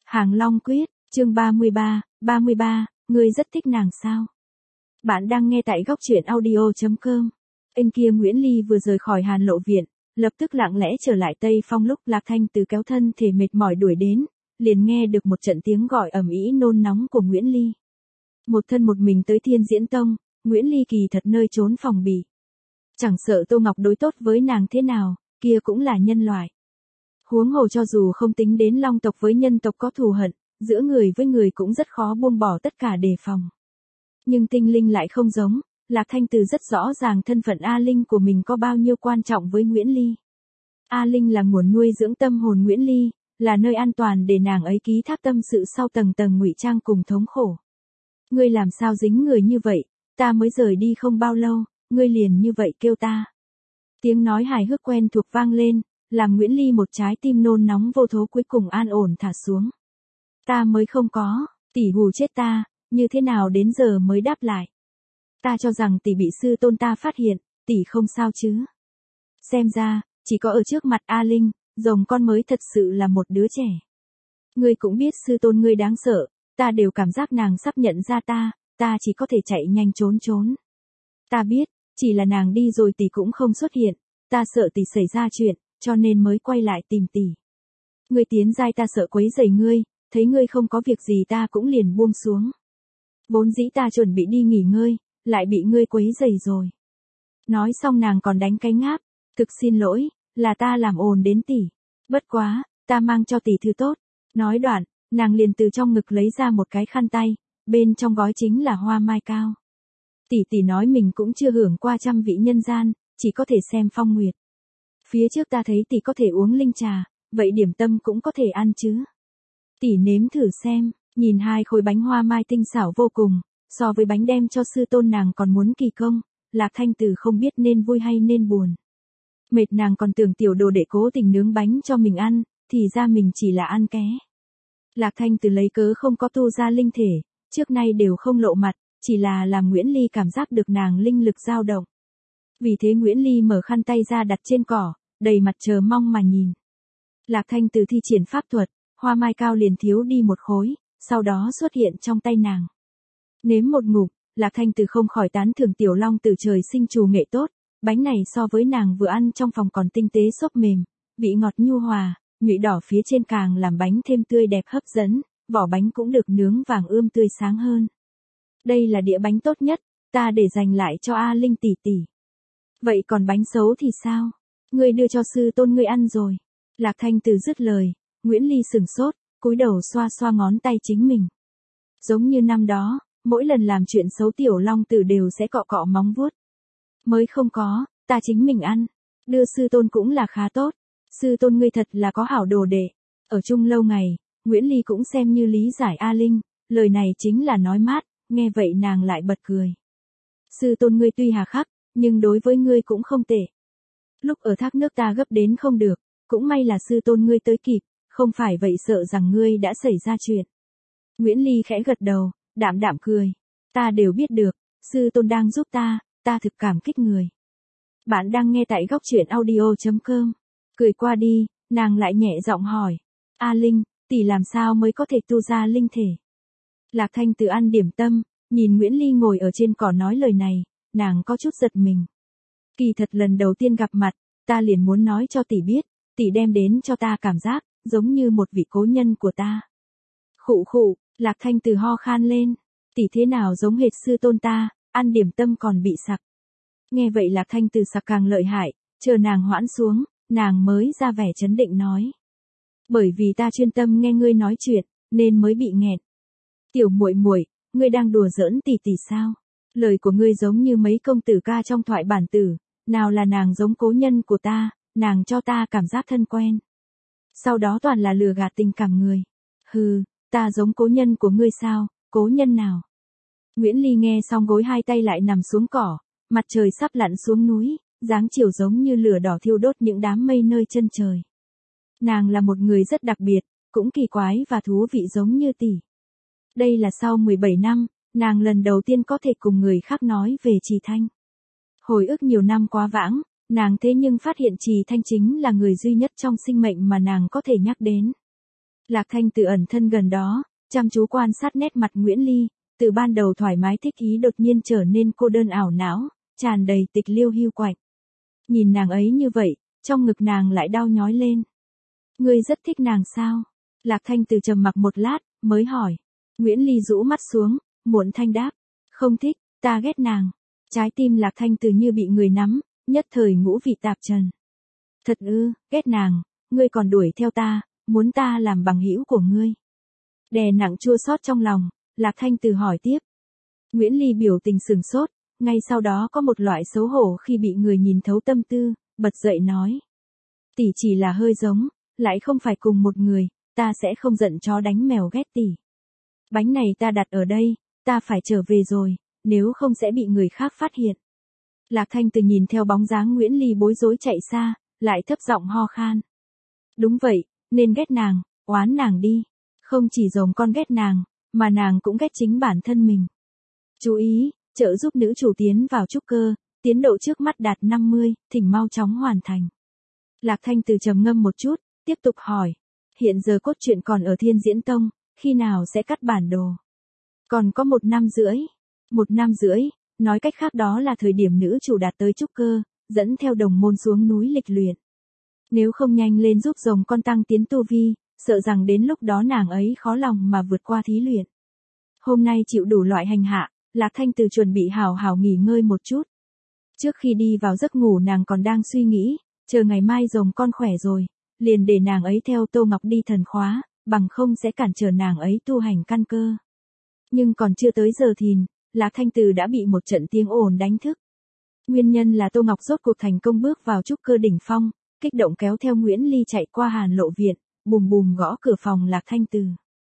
Hàng Long Quyết, chương 33, ngươi rất thích nàng sao? Bạn đang nghe tại góc truyện audio.com. Bên kia Nguyễn Ly vừa rời khỏi Hàn Lộ Viện, lập tức lặng lẽ trở lại Tây Phong. Lúc Lạc Thanh Từ kéo thân thể mệt mỏi đuổi đến, liền nghe được một trận tiếng gọi ầm ĩ nôn nóng của Nguyễn Ly. Một thân một mình tới Thiên Diễn Tông, Nguyễn Ly kỳ thật nơi trốn phòng bị. Chẳng sợ Tô Ngọc đối tốt với nàng thế nào, kia cũng là nhân loại. Huống hồ cho dù không tính đến Long tộc với nhân tộc có thù hận, giữa người với người cũng rất khó buông bỏ tất cả đề phòng. Nhưng tinh linh lại không giống, Lạc Thanh Từ rất rõ ràng thân phận A Linh của mình có bao nhiêu quan trọng với Nguyễn Ly. A Linh là nguồn nuôi dưỡng tâm hồn Nguyễn Ly, là nơi an toàn để nàng ấy ký thác tâm sự sau tầng tầng ngụy trang cùng thống khổ. Ngươi làm sao dính người như vậy, ta mới rời đi không bao lâu, ngươi liền như vậy kêu ta. Tiếng nói hài hước quen thuộc vang lên, làm Nguyễn Ly một trái tim nôn nóng vô thố cuối cùng an ổn thả xuống. Ta mới không có, tỷ hù chết ta, như thế nào đến giờ mới đáp lại. Ta cho rằng tỷ bị sư tôn ta phát hiện, tỷ không sao chứ. Xem ra, chỉ có ở trước mặt A Linh, rồng con mới thật sự là một đứa trẻ. Ngươi cũng biết sư tôn ngươi đáng sợ, ta đều cảm giác nàng sắp nhận ra ta chỉ có thể chạy nhanh trốn. Ta biết, chỉ là nàng đi rồi tỷ cũng không xuất hiện, ta sợ tỷ xảy ra chuyện, cho nên mới quay lại tìm tỷ. Ngươi tiến giai ta sợ quấy rầy ngươi, thấy ngươi không có việc gì ta cũng liền buông xuống. Vốn dĩ ta chuẩn bị đi nghỉ ngơi, lại bị ngươi quấy rầy rồi. Nói xong nàng còn đánh cái ngáp, thực xin lỗi, là ta làm ồn đến tỷ. Bất quá, ta mang cho tỷ thứ tốt. Nói đoạn, nàng liền từ trong ngực lấy ra một cái khăn tay, bên trong gói chính là hoa mai cao. Tỷ nói mình cũng chưa hưởng qua trăm vị nhân gian, chỉ có thể xem phong nguyệt. Phía trước ta thấy tỷ có thể uống linh trà, vậy điểm tâm cũng có thể ăn chứ. Tỷ nếm thử xem, nhìn hai khối bánh hoa mai tinh xảo vô cùng, so với bánh đem cho sư tôn nàng còn muốn kỳ công, Lạc Thanh Từ không biết nên vui hay nên buồn. Mệt nàng còn tưởng tiểu đồ đệ cố tình nướng bánh cho mình ăn, thì ra mình chỉ là ăn ké. Lạc Thanh Từ lấy cớ không có tu ra linh thể, trước nay đều không lộ mặt, chỉ là làm Nguyễn Ly cảm giác được nàng linh lực dao động. Vì thế Nguyễn Ly mở khăn tay ra đặt trên cỏ, đầy mặt chờ mong mà nhìn. Lạc Thanh Từ thi triển pháp thuật, hoa mai cao liền thiếu đi một khối, sau đó xuất hiện trong tay nàng. Nếm một ngụm, Lạc Thanh Từ không khỏi tán thưởng tiểu long từ trời sinh trù nghệ tốt, bánh này so với nàng vừa ăn trong phòng còn tinh tế xốp mềm, vị ngọt nhu hòa, nhụy đỏ phía trên càng làm bánh thêm tươi đẹp hấp dẫn, vỏ bánh cũng được nướng vàng ươm tươi sáng hơn. Đây là đĩa bánh tốt nhất, ta để dành lại cho A Linh tỷ tỷ. Vậy còn bánh xấu thì sao? Ngươi đưa cho sư tôn ngươi ăn rồi. Lạc Thanh Từ dứt lời, Nguyễn Ly sửng sốt, cúi đầu xoa xoa ngón tay chính mình. Giống như năm đó, mỗi lần làm chuyện xấu tiểu long tử đều sẽ cọ cọ móng vuốt. Mới không có, ta chính mình ăn. Đưa sư tôn cũng là khá tốt. Sư tôn ngươi thật là có hảo đồ đệ. Ở chung lâu ngày, Nguyễn Ly cũng xem như lý giải A Linh, lời này chính là nói mát, nghe vậy nàng lại bật cười. Sư tôn ngươi tuy hà khắc, nhưng đối với ngươi cũng không tệ. Lúc ở thác nước ta gấp đến không được, cũng may là sư tôn ngươi tới kịp, không phải vậy sợ rằng ngươi đã xảy ra chuyện. Nguyễn Ly khẽ gật đầu, đạm đạm cười. Ta đều biết được, sư tôn đang giúp ta thực cảm kích người. Bạn đang nghe tại góc truyện audio.com. Cười qua đi, nàng lại nhẹ giọng hỏi. A Linh, tỷ làm sao mới có thể tu ra linh thể? Lạc Thanh Từ ăn điểm tâm, nhìn Nguyễn Ly ngồi ở trên cỏ nói lời này, nàng có chút giật mình. Kỳ thật lần đầu tiên gặp mặt, ta liền muốn nói cho tỷ biết, tỷ đem đến cho ta cảm giác, giống như một vị cố nhân của ta. Khụ, Lạc Thanh Từ ho khan lên, tỷ thế nào giống hệt sư tôn ta, ăn điểm tâm còn bị sặc. Nghe vậy Lạc Thanh Từ sặc càng lợi hại, chờ nàng hoãn xuống, nàng mới ra vẻ trấn định nói. Bởi vì ta chuyên tâm nghe ngươi nói chuyện, nên mới bị nghẹn. Tiểu muội muội, ngươi đang đùa giỡn tỷ sao? Lời của ngươi giống như mấy công tử ca trong thoại bản tử, nào là nàng giống cố nhân của ta, nàng cho ta cảm giác thân quen. Sau đó toàn là lừa gạt tình cảm người. Hừ, ta giống cố nhân của ngươi sao, cố nhân nào? Nguyễn Ly nghe xong gối hai tay lại nằm xuống cỏ, mặt trời sắp lặn xuống núi, dáng chiều giống như lửa đỏ thiêu đốt những đám mây nơi chân trời. Nàng là một người rất đặc biệt, cũng kỳ quái và thú vị giống như tỷ. Đây là sau 17 năm, nàng lần đầu tiên có thể cùng người khác nói về Trì Thanh. Hồi ức nhiều năm quá vãng, nàng thế nhưng phát hiện Trì Thanh chính là người duy nhất trong sinh mệnh mà nàng có thể nhắc đến. Lạc Thanh Từ ẩn thân gần đó, chăm chú quan sát nét mặt Nguyễn Ly, từ ban đầu thoải mái thích ý đột nhiên trở nên cô đơn ảo não, tràn đầy tịch liêu hiu quạnh. Nhìn nàng ấy như vậy, trong ngực nàng lại đau nhói lên. Ngươi rất thích nàng sao? Lạc Thanh Từ trầm mặc một lát, mới hỏi. Nguyễn Ly rũ mắt xuống, muộn thanh đáp. Không thích, ta ghét nàng. Trái tim Lạc Thanh Từ như bị người nắm, nhất thời ngũ vị tạp trần. Thật ư, ghét nàng, ngươi còn đuổi theo ta, muốn ta làm bằng hữu của ngươi. Đè nặng chua xót trong lòng, Lạc Thanh Từ hỏi tiếp. Nguyễn Ly biểu tình sừng sốt, ngay sau đó có một loại xấu hổ khi bị người nhìn thấu tâm tư, bật dậy nói. Tỷ chỉ là hơi giống, lại không phải cùng một người, ta sẽ không giận chó đánh mèo ghét tỷ. Bánh này ta đặt ở đây, ta phải trở về rồi, nếu không sẽ bị người khác phát hiện. Lạc Thanh Từ nhìn theo bóng dáng Nguyễn Ly bối rối chạy xa, lại thấp giọng ho khan. Đúng vậy, nên ghét nàng, oán nàng đi. Không chỉ giống con ghét nàng, mà nàng cũng ghét chính bản thân mình. Chú ý, trợ giúp nữ chủ tiến vào trúc cơ, tiến độ trước mắt đạt 50, thỉnh mau chóng hoàn thành. Lạc Thanh Từ trầm ngâm một chút, tiếp tục hỏi. Hiện giờ cốt truyện còn ở Thiên Diễn Tông, khi nào sẽ cắt bản đồ? Còn có 1 năm rưỡi. 1 năm rưỡi, nói cách khác đó là thời điểm nữ chủ đạt tới trúc cơ, dẫn theo đồng môn xuống núi lịch luyện. Nếu không nhanh lên giúp rồng con tăng tiến tu vi, sợ rằng đến lúc đó nàng ấy khó lòng mà vượt qua thí luyện. Hôm nay chịu đủ loại hành hạ, Lạc Thanh Từ chuẩn bị hào hào nghỉ ngơi một chút. Trước khi đi vào giấc ngủ nàng còn đang suy nghĩ, chờ ngày mai rồng con khỏe rồi, liền để nàng ấy theo Tô Ngọc đi thần khóa, bằng không sẽ cản trở nàng ấy tu hành căn cơ. Nhưng còn chưa tới giờ thìn, Lạc Thanh Từ đã bị một trận tiếng ồn đánh thức. Nguyên nhân là Tô Ngọc rốt cuộc thành công bước vào trúc cơ đỉnh phong, kích động kéo theo Nguyễn Ly chạy qua Hàn Lộ Viện, bùm bùm gõ cửa phòng Lạc Thanh Từ.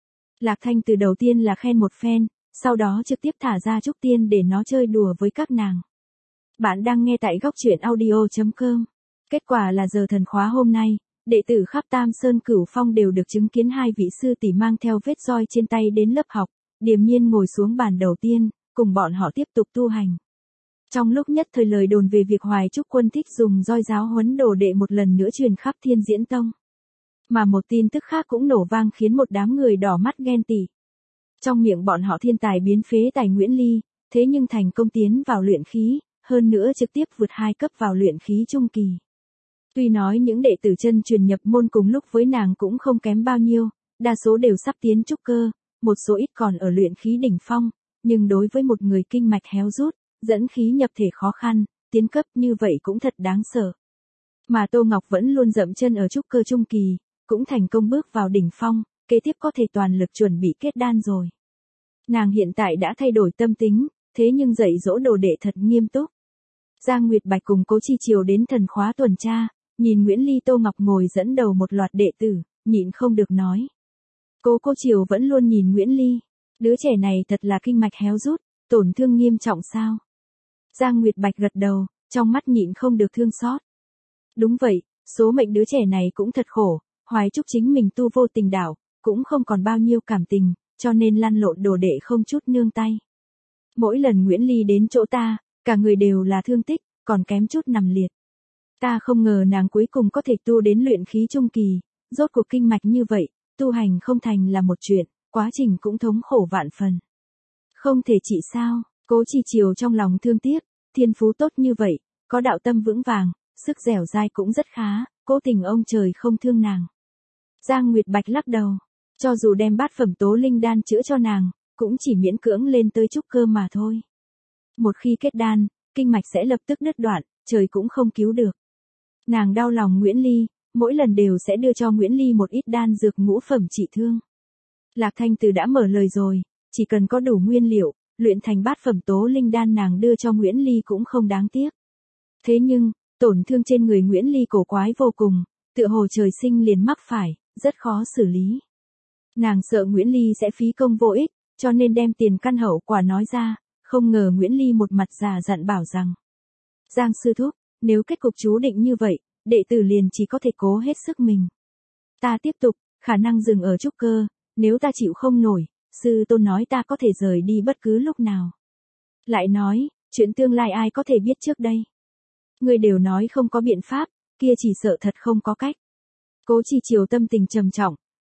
Lạc Thanh Từ đầu tiên là khen một phen, sau đó trực tiếp thả ra Trúc Tiên để nó chơi đùa với các nàng. Bạn đang nghe tại góc truyện audio.com. Kết quả là giờ thần khóa hôm nay, đệ tử khắp Tam Sơn Cửu Phong đều được chứng kiến 2 vị sư tỷ mang theo vết roi trên tay đến lớp học, điềm nhiên ngồi xuống bàn đầu tiên, cùng bọn họ tiếp tục tu hành. Trong lúc nhất thời lời đồn về việc Hoài Trúc Quân thích dùng roi giáo huấn đồ đệ một lần nữa truyền khắp Thiên Diễn Tông. Mà một tin tức khác cũng nổ vang khiến một đám người đỏ mắt ghen tị. Trong miệng bọn họ thiên tài biến phế tài Nguyễn Ly, thế nhưng thành công tiến vào luyện khí, hơn nữa trực tiếp vượt 2 cấp vào luyện khí trung kỳ. Tuy nói những đệ tử chân truyền nhập môn cùng lúc với nàng cũng không kém bao nhiêu, đa số đều sắp tiến trúc cơ, một số ít còn ở luyện khí đỉnh phong, nhưng đối với một người kinh mạch héo rút, dẫn khí nhập thể khó khăn, tiến cấp như vậy cũng thật đáng sợ. Mà Tô Ngọc vẫn luôn dậm chân ở trúc cơ trung kỳ, cũng thành công bước vào đỉnh phong, kế tiếp có thể toàn lực chuẩn bị kết đan rồi. Nàng hiện tại đã thay đổi tâm tính, thế nhưng dạy dỗ đồ đệ thật nghiêm túc. Giang Nguyệt Bạch cùng Cố Chi Triều đến thần khóa tuần tra, nhìn Nguyễn Ly Tô Ngọc ngồi dẫn đầu một loạt đệ tử, nhịn không được nói. Cố Triều vẫn luôn nhìn Nguyễn Ly, đứa trẻ này thật là kinh mạch héo rút, tổn thương nghiêm trọng sao? Giang Nguyệt Bạch gật đầu, trong mắt nhịn không được thương xót. Đúng vậy, số mệnh đứa trẻ này cũng thật khổ, Hoài Trúc chính mình tu vô tình đảo, cũng không còn bao nhiêu cảm tình, cho nên lăn lộn đồ đệ không chút nương tay. Mỗi lần Nguyễn Ly đến chỗ ta, cả người đều là thương tích, còn kém chút nằm liệt. Ta không ngờ nàng cuối cùng có thể tu đến luyện khí trung kỳ, rốt cuộc kinh mạch như vậy, tu hành không thành là một chuyện, quá trình cũng thống khổ vạn phần. Không thể trị sao? Cố Chi Triều trong lòng thương tiếc, thiên phú tốt như vậy, có đạo tâm vững vàng, sức dẻo dai cũng rất khá, cố tình ông trời không thương nàng. Giang Nguyệt Bạch lắc đầu, cho dù đem bát phẩm tố linh đan chữa cho nàng, cũng chỉ miễn cưỡng lên tới trúc cơ mà thôi. Một khi kết đan, kinh mạch sẽ lập tức đứt đoạn, trời cũng không cứu được. Nàng đau lòng Nguyễn Ly, mỗi lần đều sẽ đưa cho Nguyễn Ly một ít đan dược ngũ phẩm trị thương. Lạc Thanh Từ đã mở lời rồi, chỉ cần có đủ nguyên liệu, luyện thành bát phẩm tố linh đan nàng đưa cho Nguyễn Ly cũng không đáng tiếc. Thế nhưng, tổn thương trên người Nguyễn Ly cổ quái vô cùng, tựa hồ trời sinh liền mắc phải, rất khó xử lý. Nàng sợ Nguyễn Ly sẽ phí công vô ích, cho nên đem tiền căn hậu quả nói ra, không ngờ Nguyễn Ly một mặt già dặn bảo rằng. Giang sư thúc, nếu kết cục chú định như vậy, đệ tử liền chỉ có thể cố hết sức mình. Ta tiếp tục, khả năng dừng ở trúc cơ, nếu ta chịu không nổi, sư tôn nói ta có thể rời đi bất cứ lúc nào. Lại nói, chuyện tương lai ai có thể biết trước đây. Người đều nói không có biện pháp, kia chỉ sợ thật không có cách. Cố Chi Triều tâm tình trầm trọng,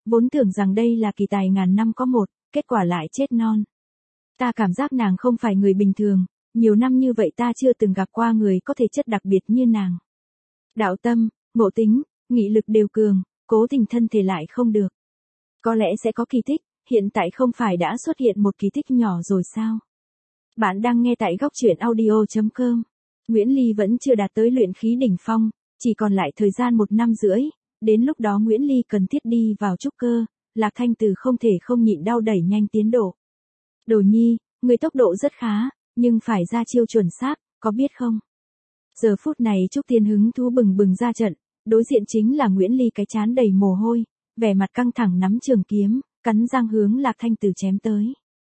Vốn tưởng rằng đây là kỳ tài ngàn năm có một, kết quả lại chết non. Ta cảm giác nàng không phải người bình thường, nhiều năm như vậy ta chưa từng gặp qua người có thể chất đặc biệt như nàng. Đạo tâm, ngộ tính, nghị lực đều cường, cố tình thân thể lại không được. Có lẽ sẽ có kỳ tích, hiện tại không phải đã xuất hiện một kỳ tích nhỏ rồi sao? Bạn đang nghe tại góc truyện audio.com. Nguyễn Ly vẫn chưa đạt tới luyện khí đỉnh phong, chỉ còn lại thời gian 1 năm rưỡi, đến lúc đó Nguyễn Ly cần thiết đi vào trúc cơ, Lạc Thanh Từ không thể không nhịn đau đẩy nhanh tiến độ. Đồ nhi, người tốc độ rất khá, nhưng phải ra chiêu chuẩn xác, có biết không? Giờ phút này Trúc Tiên hứng thú bừng bừng ra trận, đối diện chính là Nguyễn Ly cái trán đầy mồ hôi, vẻ mặt căng thẳng nắm trường kiếm, cắn răng hướng Lạc Thanh Từ chém tới.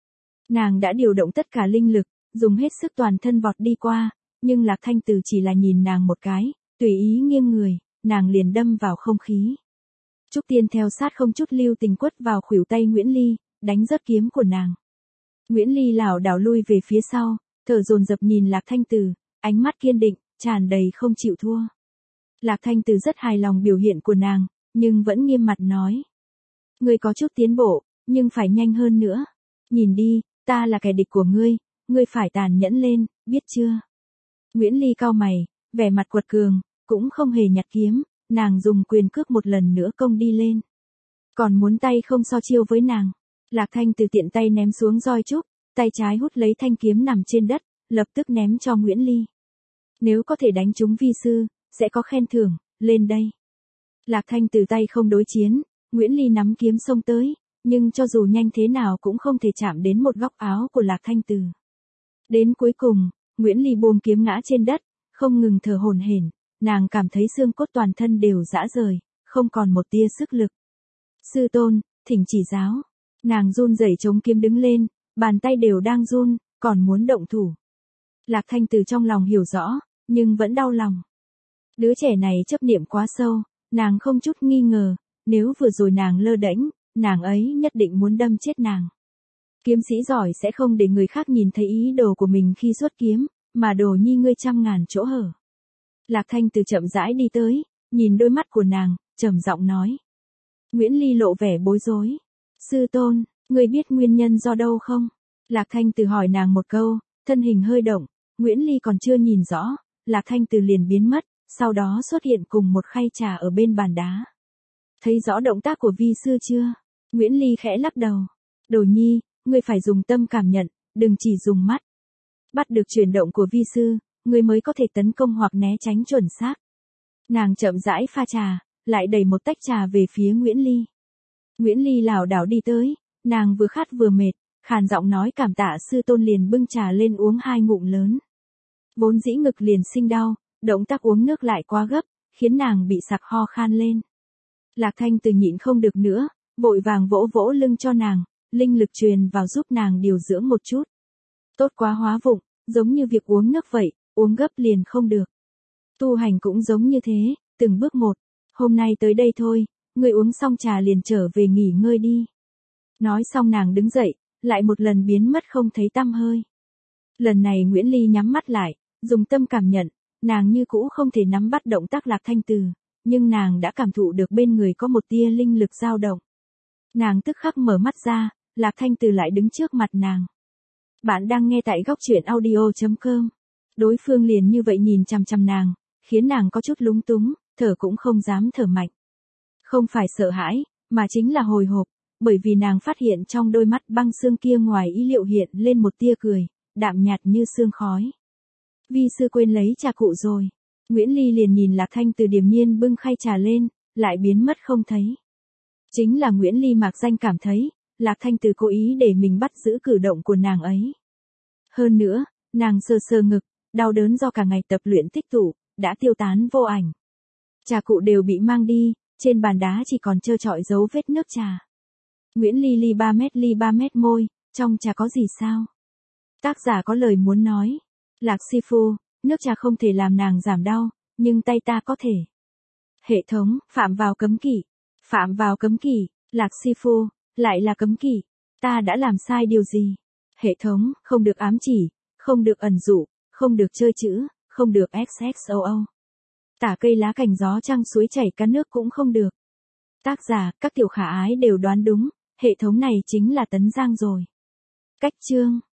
Nàng đã điều động tất cả linh lực, dùng hết sức toàn thân vọt đi qua, nhưng Lạc Thanh Từ chỉ là nhìn nàng một cái, tùy ý nghiêng người, nàng liền đâm vào không khí. Trúc Tiên theo sát không chút lưu tình quất vào khuỷu tay Nguyễn Ly, đánh rớt kiếm của nàng. Nguyễn Ly lảo đảo lui về phía sau, thở dồn dập nhìn Lạc Thanh Từ, ánh mắt kiên định, tràn đầy không chịu thua. Lạc Thanh Từ rất hài lòng biểu hiện của nàng, nhưng vẫn nghiêm mặt nói. Ngươi có chút tiến bộ, nhưng phải nhanh hơn nữa. Nhìn đi, ta là kẻ địch của ngươi phải tàn nhẫn lên, biết chưa? Nguyễn Ly cau mày, vẻ mặt quật cường, cũng không hề nhặt kiếm, nàng dùng quyền cước một lần nữa công đi lên. Còn muốn tay không so chiêu với nàng. Lạc Thanh Từ tiện tay ném xuống roi trúc, tay trái hút lấy thanh kiếm nằm trên đất, lập tức ném cho Nguyễn Ly. Nếu có thể đánh trúng vi sư, sẽ có khen thưởng, lên đây. Lạc Thanh Từ tay không đối chiến, Nguyễn Ly nắm kiếm xông tới, nhưng cho dù nhanh thế nào cũng không thể chạm đến một góc áo của Lạc Thanh Từ. Đến cuối cùng, Nguyễn Ly buông kiếm ngã trên đất, không ngừng thở hổn hển, nàng cảm thấy xương cốt toàn thân đều rã rời, không còn một tia sức lực. Sư tôn, thỉnh chỉ giáo. Nàng run rẩy chống kiếm đứng lên, bàn tay đều đang run, còn muốn động thủ. Lạc Thanh Từ trong lòng hiểu rõ, nhưng vẫn đau lòng. Đứa trẻ này chấp niệm quá sâu, nàng không chút nghi ngờ, nếu vừa rồi nàng lơ đễnh, nàng ấy nhất định muốn đâm chết nàng. Kiếm sĩ giỏi sẽ không để người khác nhìn thấy ý đồ của mình khi xuất kiếm, mà đồ nhi ngươi trăm ngàn chỗ hở. Lạc Thanh Từ chậm rãi đi tới, nhìn đôi mắt của nàng, trầm giọng nói. Nguyễn Ly lộ vẻ bối rối. Sư tôn, ngươi biết nguyên nhân do đâu không? Lạc Thanh Từ hỏi nàng một câu, thân hình hơi động, Nguyễn Ly còn chưa nhìn rõ, Lạc Thanh Từ liền biến mất, sau đó xuất hiện cùng một khay trà ở bên bàn đá. Thấy rõ động tác của vi sư chưa? Nguyễn Ly khẽ lắc đầu. Đồ nhi, ngươi phải dùng tâm cảm nhận, đừng chỉ dùng mắt. Bắt được chuyển động của vi sư, ngươi mới có thể tấn công hoặc né tránh chuẩn xác. Nàng chậm rãi pha trà, lại đẩy một tách trà về phía Nguyễn Ly. Nguyễn Ly lảo đảo đi tới, nàng vừa khát vừa mệt, khàn giọng nói cảm tạ sư tôn liền bưng trà lên uống 2 ngụm lớn. Vốn dĩ ngực liền sinh đau, động tác uống nước lại quá gấp, khiến nàng bị sặc ho khan lên. Lạc Thanh Từ nhịn không được nữa, vội vàng vỗ vỗ lưng cho nàng, linh lực truyền vào giúp nàng điều dưỡng một chút. Tốt quá hóa vụng, giống như việc uống nước vậy, uống gấp liền không được. Tu hành cũng giống như thế, từng bước một. Hôm nay tới đây thôi, ngươi uống xong trà liền trở về nghỉ ngơi đi. Nói xong nàng đứng dậy, lại một lần biến mất không thấy tăm hơi. Lần này Nguyễn Ly nhắm mắt lại, dùng tâm cảm nhận, nàng như cũ không thể nắm bắt động tác Lạc Thanh Từ, nhưng nàng đã cảm thụ được bên người có một tia linh lực dao động. Nàng tức khắc mở mắt ra, Lạc Thanh Từ lại đứng trước mặt nàng. Bạn đang nghe tại góc truyện audio.com. Đối phương liền như vậy nhìn chằm chằm nàng, khiến nàng có chút lúng túng, thở cũng không dám thở mạnh. Không phải sợ hãi, mà chính là hồi hộp, bởi vì nàng phát hiện trong đôi mắt băng xương kia ngoài ý liệu hiện lên một tia cười, đạm nhạt như sương khói. Vi sư quên lấy trà cụ rồi. Nguyễn Ly liền nhìn Lạc Thanh Từ điềm nhiên bưng khay trà lên, lại biến mất không thấy. Chính là Nguyễn Ly mạc danh cảm thấy, Lạc Thanh Từ cố ý để mình bắt giữ cử động của nàng ấy. Hơn nữa, nàng sờ sờ ngực, đau đớn do cả ngày tập luyện tích tụ, đã tiêu tán vô ảnh. Trà cụ đều bị mang đi, trên bàn đá chỉ còn trơ trọi dấu vết nước trà. Nguyễn Ly ly 3 mét môi, trong trà có gì sao? Tác giả có lời muốn nói. Lạc sư phu, nước trà không thể làm nàng giảm đau, nhưng tay ta có thể. Hệ thống, phạm vào cấm kỵ. Phạm vào cấm kỵ, Lạc sư phu, lại là cấm kỵ. Ta đã làm sai điều gì? Hệ thống, không được ám chỉ, không được ẩn dụ, không được chơi chữ, không được XXOO. Tả cây lá cành gió trăng suối chảy cá nước cũng không được. Tác giả, các tiểu khả ái đều đoán đúng, hệ thống này chính là Tấn Giang rồi. Cách chương